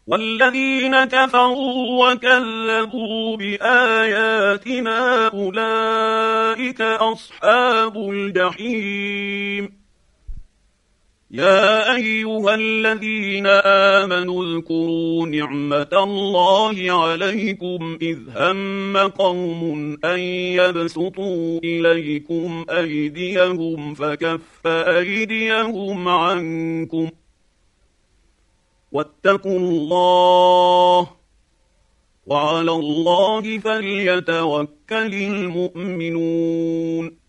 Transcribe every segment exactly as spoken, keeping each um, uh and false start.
والذين كفروا وكذبوا بآياتنا أولئك أصحاب الجحيم. يا أيها الذين آمنوا اذكروا نعمة الله عليكم إذ هم قوم أن يبسطوا إليكم أيديهم فكف أيديهم عنكم واتقوا الله وعلى الله فليتوكل المؤمنون.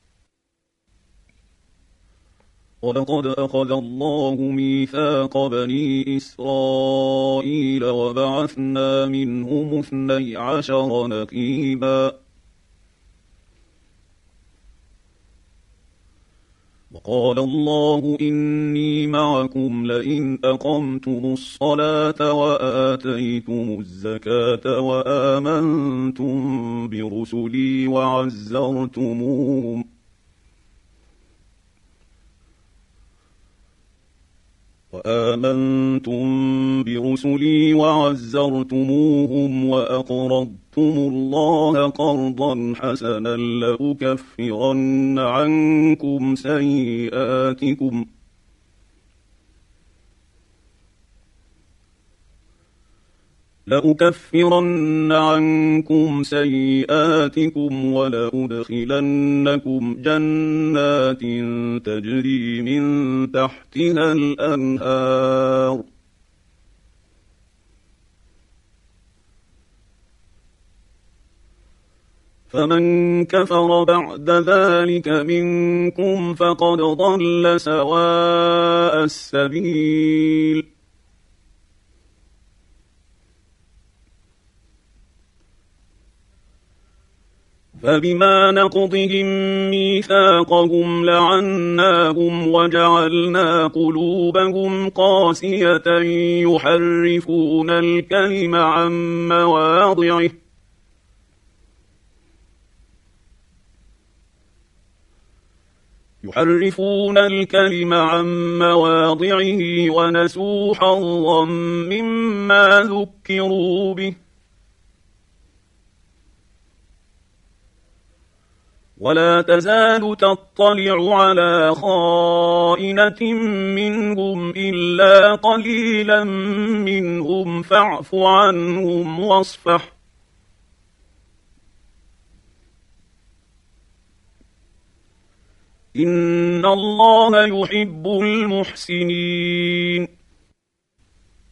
ولقد أخذ الله ميثاق بني إسرائيل وبعثنا منهم اثني عشر نقيبا وقال الله إني معكم لئن أقمتم الصلاة وآتيتم الزكاة وآمنتم برسلي وعزرتموهم وآمنتم برسلي وعزرتموهم وأقرضتم الله قرضا حسنا لأكفرن عنكم سيئاتكم لأكفرن عنكم سيئاتكم ولأدخلنكم جنات تجري من تحتها الأنهار فمن كفر بعد ذلك منكم فقد ضل سواء السبيل. فبما نقضهم ميثاقهم لعناهم وجعلنا قلوبهم قاسية يحرفون الكلم عن مواضعه يحرفون الكلم عن مواضعه ونسوا حظا مما ذكروا به ولا تزال تطلع على خائنة منهم إلا قليلا منهم فاعف عنهم واصفح إن الله يحب المحسنين.